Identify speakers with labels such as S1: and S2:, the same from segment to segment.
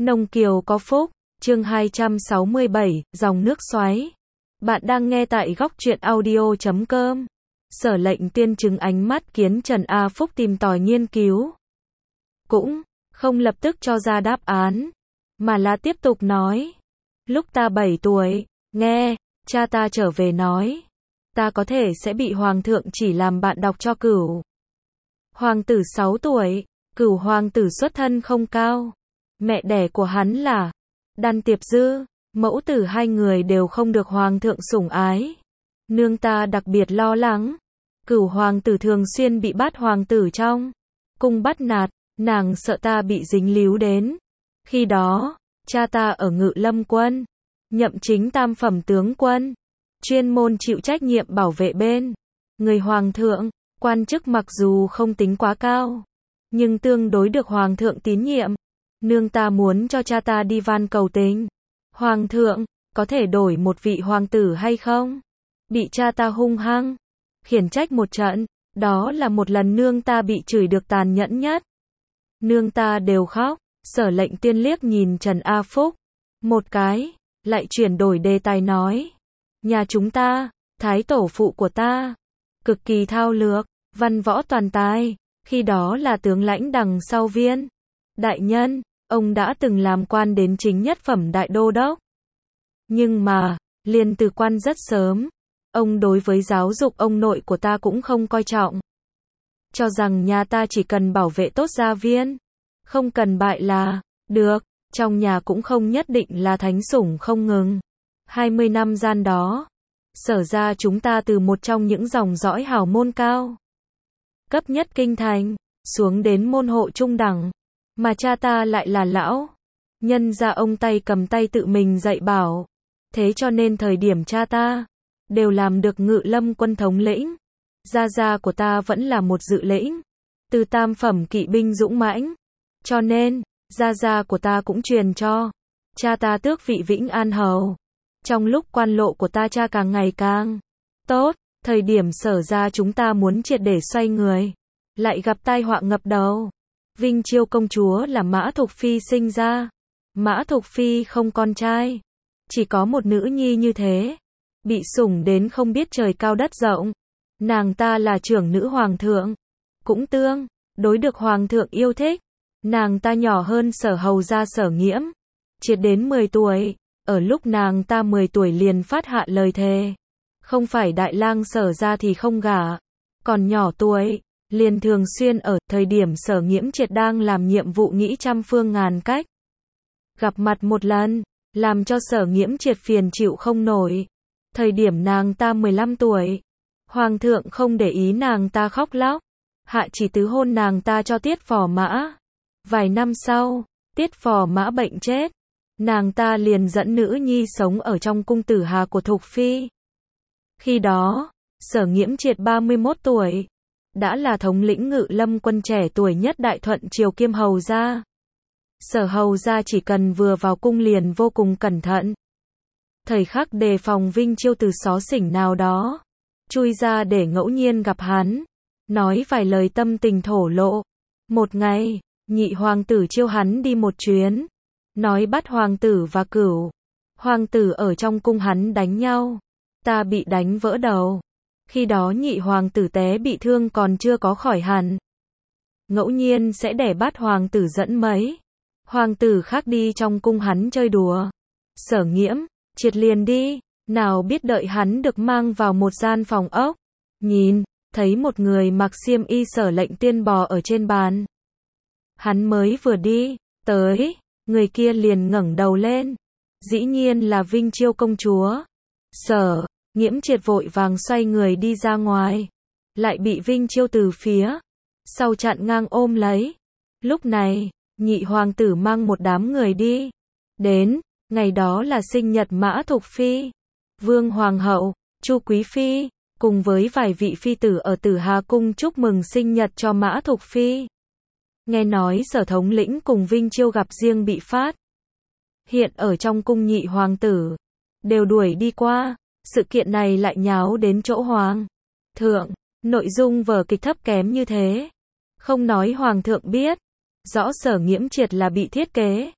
S1: Nông Kiều có phúc, chương 267, dòng nước xoáy. Bạn đang nghe tại góc truyện audio.com. Sở Lệnh Tiên chứng ánh mắt kiến Trần A Phúc tìm tòi nghiên cứu. Cũng không lập tức cho ra đáp án, mà là tiếp tục nói. Lúc ta 7 tuổi, nghe cha ta trở về nói, ta có thể sẽ bị hoàng thượng chỉ làm bạn đọc cho Cửu hoàng tử 6 tuổi, Cửu hoàng tử xuất thân không cao. Mẹ đẻ của hắn là Đan Tiệp Dư, mẫu tử hai người đều không được hoàng thượng sủng ái. Nương ta đặc biệt lo lắng, Cửu hoàng tử thường xuyên bị bát hoàng tử trong cung bắt nạt, nàng sợ ta bị dính líu đến. Khi đó, cha ta ở Ngự Lâm quân, nhậm chính tam phẩm tướng quân, chuyên môn chịu trách nhiệm bảo vệ bên người hoàng thượng, quan chức mặc dù không tính quá cao, nhưng tương đối được hoàng thượng tín nhiệm. Nương ta muốn cho cha ta đi van cầu tình. Hoàng thượng, có thể đổi một vị hoàng tử hay không? Bị cha ta hung hăng khiển trách một trận, đó là một lần nương ta bị chửi được tàn nhẫn nhất. Nương ta đều khóc. Sở Lệnh Tiên liếc nhìn Trần A Phúc một cái, lại chuyển đổi đề tài nói. Nhà chúng ta, thái tổ phụ của ta, cực kỳ thao lược, văn võ toàn tài, khi đó là tướng lãnh đằng sau Viên đại nhân, ông đã từng làm quan đến chính nhất phẩm đại đô đốc. Nhưng mà, liền từ quan rất sớm, ông đối với giáo dục ông nội của ta cũng không coi trọng. Cho rằng nhà ta chỉ cần bảo vệ tốt gia viên, không cần bại là được, trong nhà cũng không nhất định là thánh sủng không ngừng. 20 năm gian đó, Sở ra chúng ta từ một trong những dòng dõi hào môn cao cấp nhất kinh thành, xuống đến môn hộ trung đẳng, mà cha ta lại là lão nhân gia, ông tay cầm tay tự mình dạy bảo. Thế cho nên thời điểm cha ta đều làm được Ngự Lâm quân thống lĩnh, gia của ta vẫn là một dự lĩnh, từ tam phẩm kỵ binh dũng mãnh. Cho nên, gia của ta cũng truyền cho cha ta tước vị Vĩnh An hầu. Trong lúc quan lộ của ta cha càng ngày càng tốt, thời điểm Sở ra chúng ta muốn triệt để xoay người, lại gặp tai họa ngập đầu. Vinh Chiêu công chúa là Mã Thục Phi sinh ra. Mã Thục Phi không con trai, chỉ có một nữ nhi như thế, bị sủng đến không biết trời cao đất rộng. Nàng ta là trưởng nữ hoàng thượng, cũng tương đối được hoàng thượng yêu thích. Nàng ta nhỏ hơn Sở hầu gia Sở Nghiễm, triệt đến 10 tuổi, ở lúc nàng ta 10 tuổi liền phát hạ lời thề, không phải đại lang Sở ra thì không gả. Còn nhỏ tuổi, liền thường xuyên ở thời điểm Sở Nghiễm triệt đang làm nhiệm vụ nghĩ trăm phương ngàn cách gặp mặt một lần, làm cho Sở Nghiễm triệt phiền chịu không nổi. Thời điểm nàng ta 15 tuổi, hoàng thượng không để ý nàng ta khóc lóc, hạ chỉ tứ hôn nàng ta cho Tiết Phò Mã. Vài năm sau, Tiết Phò Mã bệnh chết, nàng ta liền dẫn nữ nhi sống ở trong cung tử hà của Thục Phi. Khi đó, Sở Nghiễm triệt 31 tuổi, đã là thống lĩnh Ngự Lâm quân trẻ tuổi nhất Đại Thuận triều kiêm hầu gia. Sở hầu gia chỉ cần vừa vào cung liền vô cùng cẩn thận, thời khắc đề phòng Vinh Chiêu từ xó xỉnh nào đó chui ra để ngẫu nhiên gặp hắn, nói vài lời tâm tình thổ lộ. Một ngày, nhị hoàng tử chiêu hắn đi một chuyến, nói bắt hoàng tử và Cửu hoàng tử ở trong cung hắn đánh nhau, ta bị đánh vỡ đầu. Khi đó nhị hoàng tử té bị thương còn chưa có khỏi hẳn, ngẫu nhiên sẽ để bắt hoàng tử dẫn mấy hoàng tử khác đi trong cung hắn chơi đùa. Sở Nghiễm triệt liền đi, nào biết đợi hắn được mang vào một gian phòng ốc, nhìn thấy một người mặc xiêm y Sở Lệnh Tiên bò ở trên bàn. Hắn mới vừa đi tới, người kia liền ngẩng đầu lên, dĩ nhiên là Vinh Chiêu công chúa. Sở Nghiễm triệt vội vàng xoay người đi ra ngoài, lại bị Vinh Chiêu từ phía sau chặn ngang ôm lấy. Lúc này, nhị hoàng tử mang một đám người đi đến. Ngày đó là sinh nhật Mã Thục Phi, Vương Hoàng hậu, Chu Quý Phi, cùng với vài vị phi tử ở Tử Hà cung chúc mừng sinh nhật cho Mã Thục Phi. Nghe nói Sở thống lĩnh cùng Vinh Chiêu gặp riêng bị phát hiện ở trong cung, nhị hoàng tử đều đuổi đi qua. Sự kiện này lại nháo đến chỗ hoàng thượng. Nội dung vở kịch thấp kém như thế, không nói hoàng thượng biết, rõ Sở Nghiễm triệt là bị thiết kế.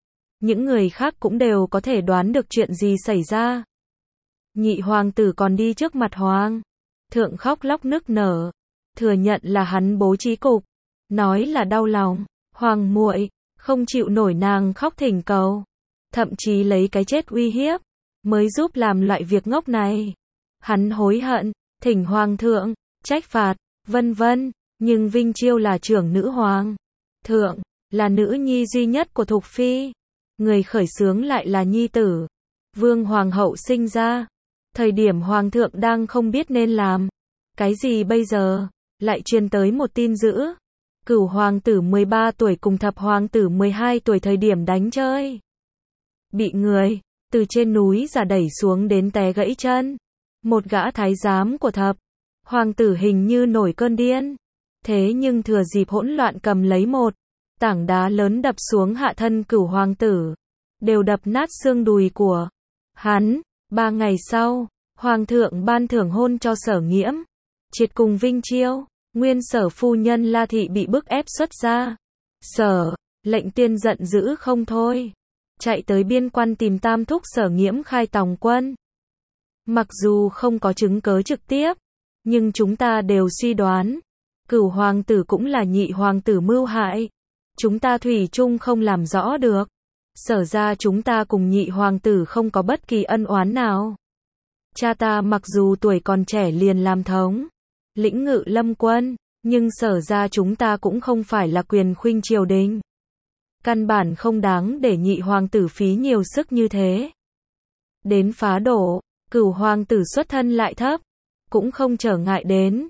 S1: những người khác cũng đều có thể đoán được chuyện gì xảy ra. Nhị hoàng tử còn đi trước mặt hoàng thượng khóc lóc nức nở, thừa nhận là hắn bố trí cục, nói là đau lòng, hoàng muội không chịu nổi nàng khóc thỉnh cầu, thậm chí lấy cái chết uy hiếp, mới giúp làm loại việc ngốc này. Hắn hối hận, thỉnh hoàng thượng trách phạt, vân vân, nhưng Vinh Chiêu là trưởng nữ hoàng thượng, là nữ nhi duy nhất của Thục phi, người khởi xướng lại là nhi tử Vương hoàng hậu sinh ra. Thời điểm hoàng thượng đang không biết nên làm cái gì bây giờ, lại truyền tới một tin dữ. Cửu hoàng tử 13 tuổi cùng thập hoàng tử 12 tuổi thời điểm đánh chơi, bị người từ trên núi giả đẩy xuống đến té gãy chân. Một gã thái giám của thập hoàng tử hình như nổi cơn điên, thế nhưng thừa dịp hỗn loạn cầm lấy một tảng đá lớn đập xuống hạ thân cửu hoàng tử, đều đập nát xương đùi của hắn. 3 ngày sau, hoàng thượng ban thưởng hôn cho Sở Nghiễm, triệt cùng Vinh Chiêu. Nguyên Sở phu nhân La Thị bị bức ép xuất gia. Sở lệnh tiên giận dữ không thôi, chạy tới biên quan tìm tam thúc Sở Nghiễm khai tòng quân. Mặc dù không có chứng cớ trực tiếp, nhưng chúng ta đều suy đoán, cửu hoàng tử cũng là nhị hoàng tử mưu hại. Chúng ta thủy chung không làm rõ được. Sở ra chúng ta cùng nhị hoàng tử không có bất kỳ ân oán nào. Cha ta mặc dù tuổi còn trẻ liền làm thống lĩnh ngự lâm quân, nhưng sở ra chúng ta cũng không phải là quyền khuynh triều đình. Căn bản không đáng để nhị hoàng tử phí nhiều sức như thế. Đến phá đổ, cửu hoàng tử xuất thân lại thấp, cũng không trở ngại đến.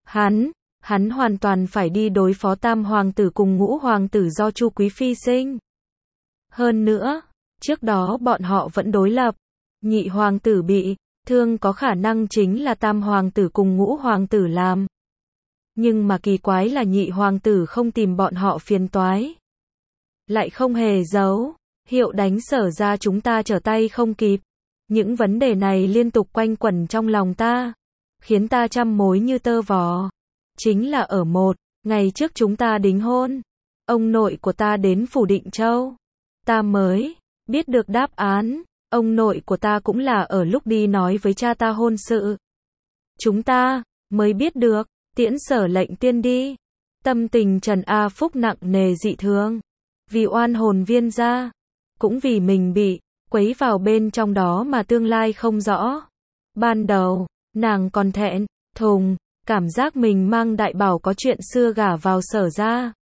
S1: Hắn hoàn toàn phải đi đối phó tam hoàng tử cùng ngũ hoàng tử do Chu Quý Phi sinh. Hơn nữa, trước đó bọn họ vẫn đối lập, nhị hoàng tử bị thương có khả năng chính là tam hoàng tử cùng ngũ hoàng tử làm. Nhưng mà kỳ quái là nhị hoàng tử không tìm bọn họ phiền toái, lại không hề giấu hiệu đánh sở ra chúng ta trở tay không kịp. Những vấn đề này liên tục quanh quẩn trong lòng ta, khiến ta trăm mối như tơ vò. Chính là ở một ngày trước chúng ta đính hôn, ông nội của ta đến phủ Định Châu, ta mới biết được đáp án. Ông nội của ta cũng là ở lúc đi nói với cha ta hôn sự, chúng ta mới biết được, tiễn Sở lệnh tiên đi. Tâm tình Trần A Phúc nặng nề dị thường, vì oan hồn Viên gia, cũng vì mình bị quấy vào bên trong đó mà tương lai không rõ. Ban đầu, nàng còn thẹn thùng, cảm giác mình mang đại bảo có chuyện xưa gả vào Sở ra,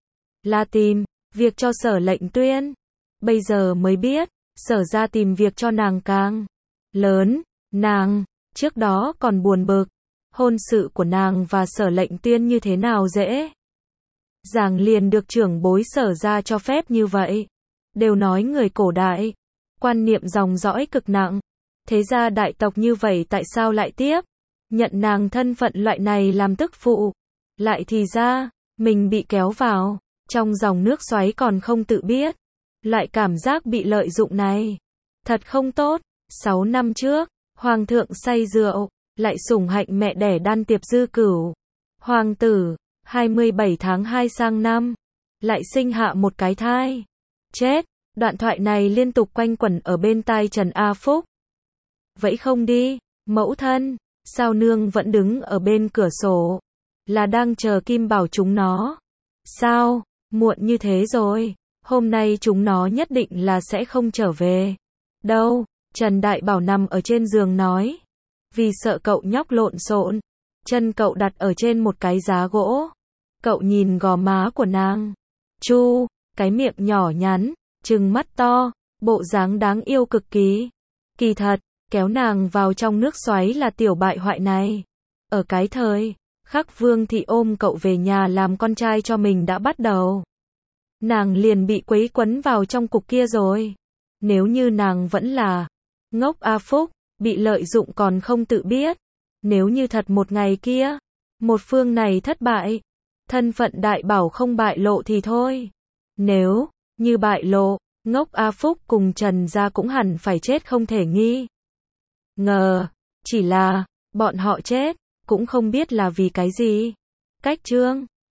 S1: là tìm việc cho Sở lệnh tuyên. Bây giờ mới biết, Sở ra tìm việc cho nàng càng lớn. Nàng trước đó còn buồn bực, hôn sự của nàng và Sở lệnh tuyên như thế nào dễ dàng liền được trưởng bối Sở ra cho phép như vậy. Đều nói người cổ đại, quan niệm dòng dõi cực nặng, thế ra đại tộc như vậy tại sao lại tiếp nhận nàng thân phận loại này làm tức phụ. Lại thì ra, mình bị kéo vào trong dòng nước xoáy còn không tự biết. Loại cảm giác bị lợi dụng này, thật không tốt. 6 năm trước, hoàng thượng say rượu, lại sủng hạnh mẹ đẻ Đan Tiệp Dư Cửu hoàng tử, 27 tháng 2 sang năm, lại sinh hạ một cái thai. Chết, đoạn thoại này liên tục quanh quẩn ở bên tai Trần A Phúc. Vậy không đi, mẫu thân, sao nương vẫn đứng ở bên cửa sổ, là đang chờ Kim Bảo chúng nó? Sao, muộn như thế rồi, hôm nay chúng nó nhất định là sẽ không trở về đâu. Trần Đại Bảo nằm ở trên giường nói, vì sợ cậu nhóc lộn xộn, chân cậu đặt ở trên một cái giá gỗ. Cậu nhìn gò má của nàng, chu, cái miệng nhỏ nhắn, trừng mắt to, bộ dáng đáng yêu cực kỳ. Kỳ thật, kéo nàng vào trong nước xoáy là tiểu bại hoại này. Ở cái thời khắc Vương thị ôm cậu về nhà làm con trai cho mình đã bắt đầu, nàng liền bị quấy quấn vào trong cục kia rồi. Nếu như nàng vẫn là ngốc A Phúc, bị lợi dụng còn không tự biết. Nếu như thật một ngày kia, một phương này thất bại, thân phận Đại Bảo không bại lộ thì thôi. Nếu như bại lộ, ngốc A Phúc cùng Trần gia cũng hẳn phải chết không thể nghi ngờ. Chỉ là, bọn họ chết, cũng không biết là vì cái gì. Cách chương